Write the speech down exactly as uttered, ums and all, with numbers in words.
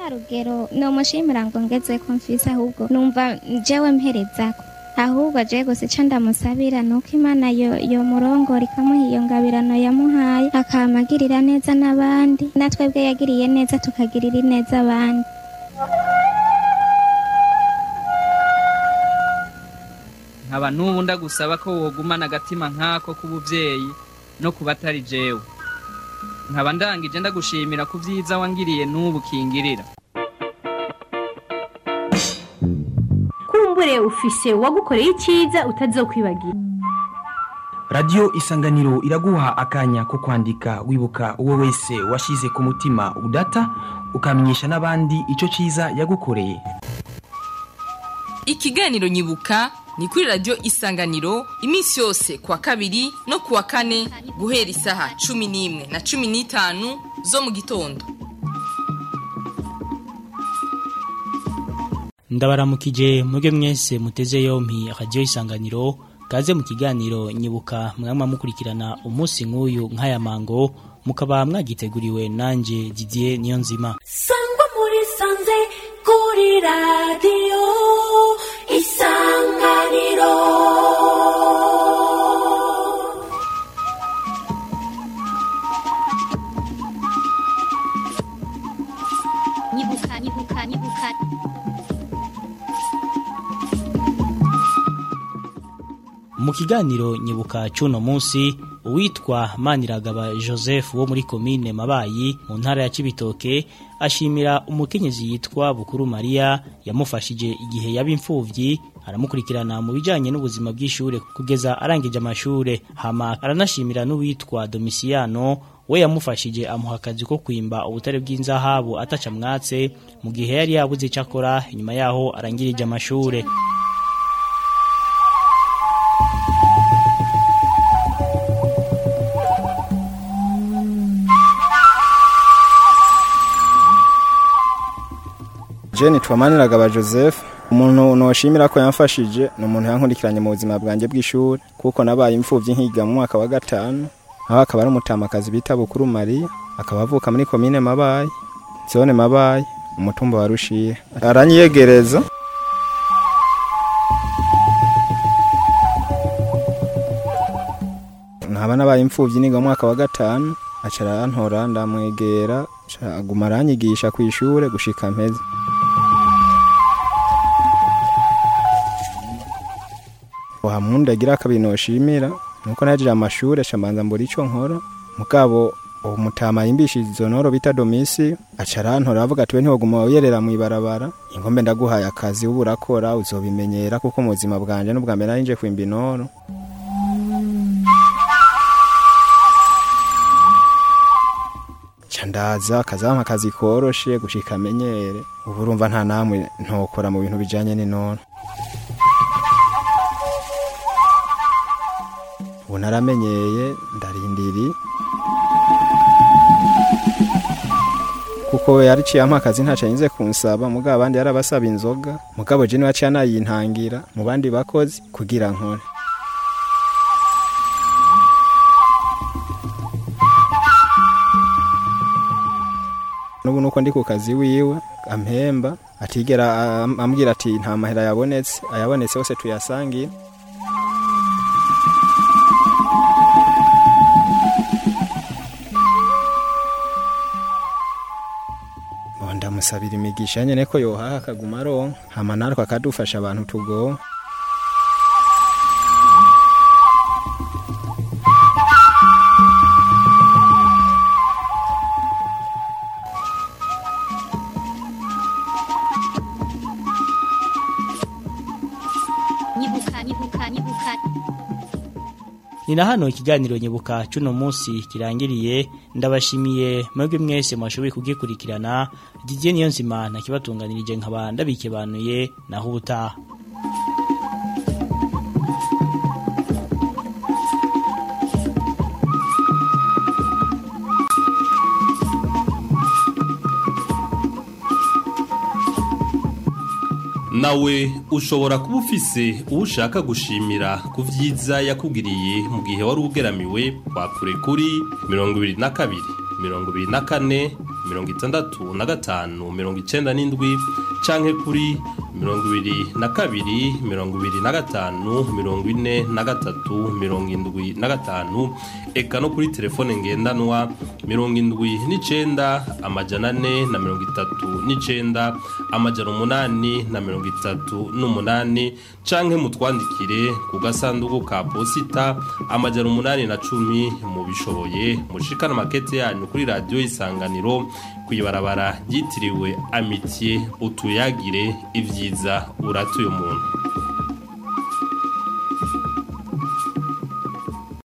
rugero no mushimira ngo ngeze ko mfise ahubwo numva jewe mperezako ahubwo je gose ca ndamusabira nuko Imana yo yo murongora ikamuha iyo ngabirano yamuhaye akamagirira neza n'abandi natwebwe yagiriye neza tukagirira neza abandi. nkaba n'ubu ndagusaba ko wogumana agatima nk'ako k'ubuvyeyi no kubatari jewe. nkaba ndangije ndagushimira ku vyiza wangiriye n'ubu kingirira. Kumbure ufise wagukoreye iciza utazokwibagira. Radio Isanganiro iraguha akanya ko kwandika wibuka uwo wese washize ku mutima udata ukamenyesha n'abandi ico ciza yagukoreye. Ikiganiro nyibuka ni kuri Radio Isanganiro iminsi yose kwa kabiri no kuwa kane guhera isaha cumi n'imwe na cumi n'itanu zo mu gitondo. Ndabaramukije muge mwese muteze yompi Radio Isanganiro kaze mu kiganiro nyibuka mwamwa mukurikirana umunsi nk'uyu nk'aya mango mukaba mwagiteguriwe nanje Didier Niyonzima. Sangwa muri sanze kuri radio Isanganiro. Nyibuka nyibuka nyibuka. Mu kiganiro nyibuka cy'uno munsi uwitwa Maniragaba Joseph wo muri komine Mabayi mu ntara ya Cibitoke ashimira umukenyezi yitwa Bukuru Maria yamufashije igihe yabimfuvyi aramukurikirana mu bijanye n'ubuzima bw'ishure kugeza arangije amashure. Hama aranashimira n'uwitwa Domiciano we yamufashije amuha akazi ko kwimba ubutare bw'inzahabu ataca mwatse mu gihe yari yabuze icakora inyuma yaho arangirije amashure. Jeni Twamaniragaba Joseph umuntu noshimira ko yamfashije no umuntu yankurikiranye mu buzima bwanje bw'ishuri kuko nabaye imfuvyi nkiga mu mwaka wa gatanu aho akaba ari umutamakazi bita Bukuru Maria akaba avuka muri komine Mabayi zone Mabayi umutumba wa Rushiye aranyiyegereza nkaba nabaye imfuvyi niga mu mwaka wa gatanu acara antora ndamwegera aguma aranyigisha ku ishure gushika mpeze. Wahamunda gira kabinoshimira nuko najira amashure shamanza mburi ico nkora mugabo umutama yimbishizo noro bita Domisi acarantora avuga ati we ntiwoguma uyerera mu ibarabara ingombe ndaguhaye akazi ubu urakora uzobimenyera kuko mu buzima bwanje n'ubwa mbere nari nje kwimba inoro. Chandaza kazama kazi koroshe gushika menyere ubu urumva nta namwe ntokora mu bintu bijanye n'inoro. Unaramenyeye ndarindiri kuko yari ciye amakazi ntaca yinze kunsaba mugabo abandi yarabasaba inzoga mugabo je niwaciye anayintangira mu bandi bakozi kugira nkore. Nubu nuko ndi ku kazi wiwe ampemba atigera ambwira ati nta mahera yabonetse ayabonetse hose tuyasangira. Ndamusabira imigisha nyene ko yohaha akaguma aronka hama narwo akadufasha abantu tugo. Nyibuka nyibuka nyibuka. Nina hano ikiganiro nyibuka cy'uno munsi kirangiriye ndabashimiye mwebwe mwese mwashoboye kugikurikirana. Didier Niyonzima nakibatunganirije nkaba ndabikebanuye naho ubutaha. Nawe ushobora kuba ufise ushaka gushimira ku vyiza yakugiriye mu gihe wari ugeramiwe wakure kuri mirongo ibiri na kabiri mirongo ibiri na kane mirongo itandatu na gatanu mirongo icenda n'indwi canke kuri mirongo ibiri na kabiri mirongo ibiri na gatanu mirongo ine na gatatu mirongo indwi na gatanu eka no kuri telefone ngendanwa mirongo indwi n'icenda amajana ane na mirongo itatu n'icenda amajana umunani na mirongo itatu n'umunani canke mutwandikire ku gasanduku ka posita amajana umunani na cumi mu bishoboye mushikana makete yanyu kuri radio Isanganiro kwibarabara ryitiriwe Amitié utuyagire ivyiza uratuye umuntu.